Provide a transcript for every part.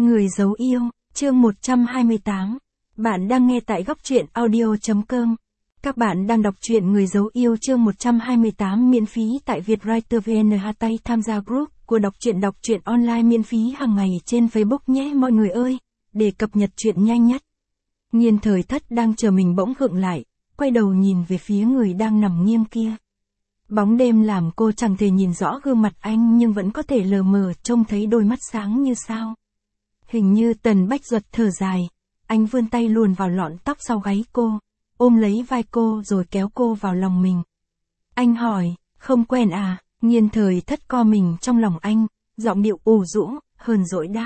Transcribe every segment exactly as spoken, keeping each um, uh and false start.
Người giấu yêu, chương một trăm hai mươi tám. Bạn đang nghe tại góc truyện audio chấm com. Các bạn đang đọc truyện Người giấu yêu chương một trăm hai mươi tám miễn phí tại Vietwriter vê en. Tay tham gia group của đọc truyện đọc truyện online miễn phí hàng ngày trên Facebook nhé mọi người ơi, để cập nhật truyện nhanh nhất. Nhiên Thời Thất đang chờ mình bỗng khựng lại, quay đầu nhìn về phía người đang nằm nghiêng kia. Bóng đêm làm cô chẳng thể nhìn rõ gương mặt anh nhưng vẫn có thể lờ mờ trông thấy đôi mắt sáng như sao. Hình như Tần Bách Duật thở dài, anh vươn tay luồn vào lọn tóc sau gáy cô, ôm lấy vai cô rồi kéo cô vào lòng mình. Anh hỏi, không quen à? Nhiên Thời Thất co mình trong lòng anh, giọng điệu ủ rũ, hờn dỗi đáp.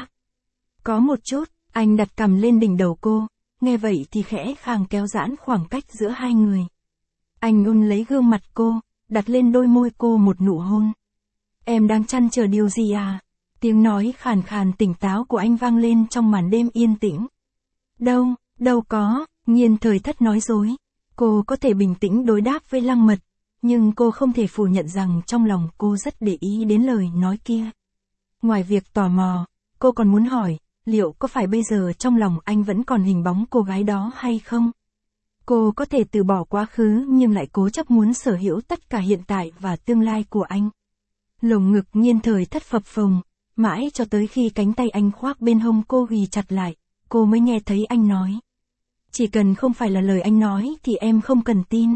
Có một chút, anh đặt cằm lên đỉnh đầu cô, nghe vậy thì khẽ khàng kéo giãn khoảng cách giữa hai người. Anh ôm lấy gương mặt cô, đặt lên đôi môi cô một nụ hôn. Em đang trăn trở điều gì à? Tiếng nói khàn khàn tỉnh táo của anh vang lên trong màn đêm yên tĩnh. Đâu, đâu có, Nhiên Thời Thất nói dối. Cô có thể bình tĩnh đối đáp với Lăng Mật, nhưng cô không thể phủ nhận rằng trong lòng cô rất để ý đến lời nói kia. Ngoài việc tò mò, cô còn muốn hỏi, liệu có phải bây giờ trong lòng anh vẫn còn hình bóng cô gái đó hay không? Cô có thể từ bỏ quá khứ nhưng lại cố chấp muốn sở hữu tất cả hiện tại và tương lai của anh. Lồng ngực Nhiên Thời Thất phập phồng, mãi cho tới khi cánh tay anh khoác bên hông cô ghì chặt lại, cô mới nghe thấy anh nói. Chỉ cần không phải là lời anh nói thì em không cần tin.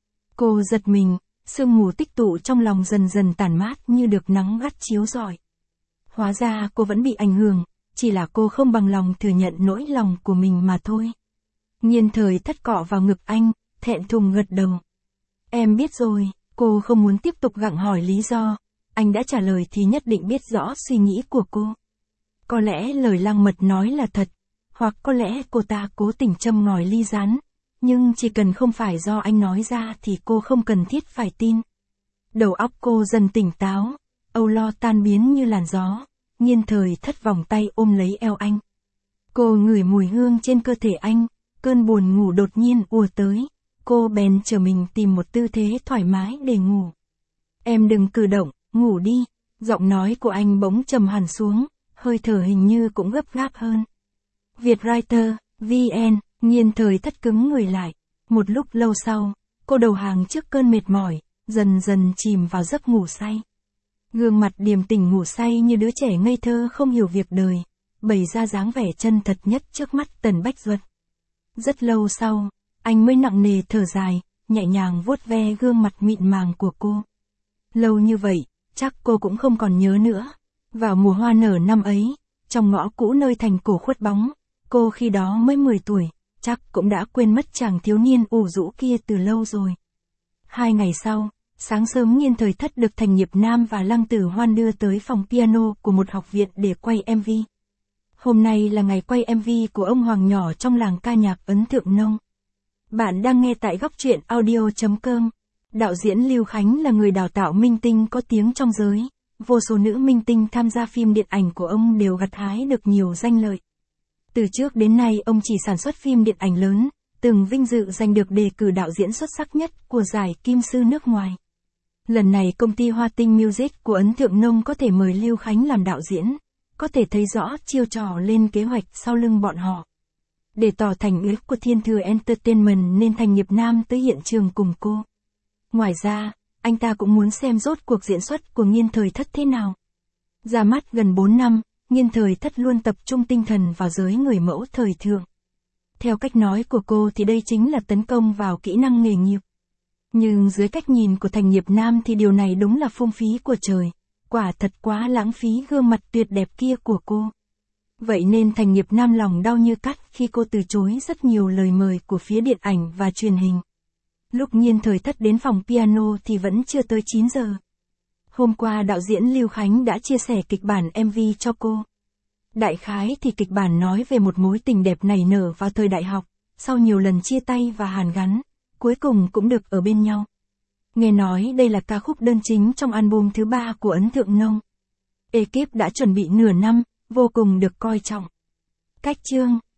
Cô giật mình, sương mù tích tụ trong lòng dần dần tản mát như được nắng gắt chiếu rọi. Hóa ra cô vẫn bị ảnh hưởng, chỉ là cô không bằng lòng thừa nhận nỗi lòng của mình mà thôi. Nhiên Thời Thất cọ vào ngực anh, thẹn thùng gật đầu. Em biết rồi, cô không muốn tiếp tục gặng hỏi lý do. Anh đã trả lời thì nhất định biết rõ suy nghĩ của cô. Có lẽ lời Lăng Mật nói là thật, hoặc có lẽ cô ta cố tình châm ngòi ly gián, nhưng chỉ cần không phải do anh nói ra thì cô không cần thiết phải tin. Đầu óc cô dần tỉnh táo, âu lo tan biến như làn gió, Nhiên Thời Thất vòng tay ôm lấy eo anh. Cô ngửi mùi hương trên cơ thể anh, cơn buồn ngủ đột nhiên ùa tới, cô bèn chờ mình tìm một tư thế thoải mái để ngủ. Em đừng cử động, ngủ đi, giọng nói của anh bỗng trầm hẳn xuống, hơi thở hình như cũng gấp gáp hơn. Vietwriter, vê en, Nhiên Thời Thất cứng người lại. Một lúc lâu sau, cô đầu hàng trước cơn mệt mỏi, dần dần chìm vào giấc ngủ say. Gương mặt điềm tĩnh ngủ say như đứa trẻ ngây thơ không hiểu việc đời, bày ra dáng vẻ chân thật nhất trước mắt Tần Bách Duật. Rất lâu sau, anh mới nặng nề thở dài, nhẹ nhàng vuốt ve gương mặt mịn màng của cô. Lâu như vậy, chắc cô cũng không còn nhớ nữa. Vào mùa hoa nở năm ấy, trong ngõ cũ nơi thành cổ khuất bóng, cô khi đó mới mười tuổi, chắc cũng đã quên mất chàng thiếu niên ủ rũ kia từ lâu rồi. Hai ngày sau, sáng sớm Nhiên Thời Thất được Thành Nghiệp Nam và Lăng Tử Hoan đưa tới phòng piano của một học viện để quay em vê. Hôm nay là ngày quay em vê của ông Hoàng nhỏ trong làng ca nhạc Ấn Thượng Nông. Bạn đang nghe tại góc truyện audio chấm com. Đạo diễn Lưu Khánh là người đào tạo minh tinh có tiếng trong giới. Vô số nữ minh tinh tham gia phim điện ảnh của ông đều gặt hái được nhiều danh lợi. Từ trước đến nay ông chỉ sản xuất phim điện ảnh lớn, từng vinh dự giành được đề cử đạo diễn xuất sắc nhất của giải Kim Sư nước ngoài. Lần này công ty Hoa Tinh Music của Ấn Thượng Nông có thể mời Lưu Khánh làm đạo diễn, có thể thấy rõ chiêu trò lên kế hoạch sau lưng bọn họ. Để tỏ thành ý của Thiên Thừa Entertainment nên Thành Nghiệp Nam tới hiện trường cùng cô. Ngoài ra, anh ta cũng muốn xem rốt cuộc diễn xuất của Nhiên Thời Thất thế nào. Ra mắt gần bốn năm, Nhiên Thời Thất luôn tập trung tinh thần vào giới người mẫu thời thượng. Theo cách nói của cô thì đây chính là tấn công vào kỹ năng nghề nghiệp. Nhưng dưới cách nhìn của Thành Nghiệp Nam thì điều này đúng là phung phí của trời. Quả thật quá lãng phí gương mặt tuyệt đẹp kia của cô. Vậy nên Thành Nghiệp Nam lòng đau như cắt khi cô từ chối rất nhiều lời mời của phía điện ảnh và truyền hình. Lúc Nhiên Thời Thất đến phòng piano thì vẫn chưa tới chín giờ. Hôm qua đạo diễn Lưu Khánh đã chia sẻ kịch bản em vê cho cô. Đại khái thì kịch bản nói về một mối tình đẹp nảy nở vào thời đại học, sau nhiều lần chia tay và hàn gắn, cuối cùng cũng được ở bên nhau. Nghe nói đây là ca khúc đơn chính trong album thứ ba của Ấn Thượng Nông. Ekip đã chuẩn bị nửa năm, vô cùng được coi trọng. Cách chương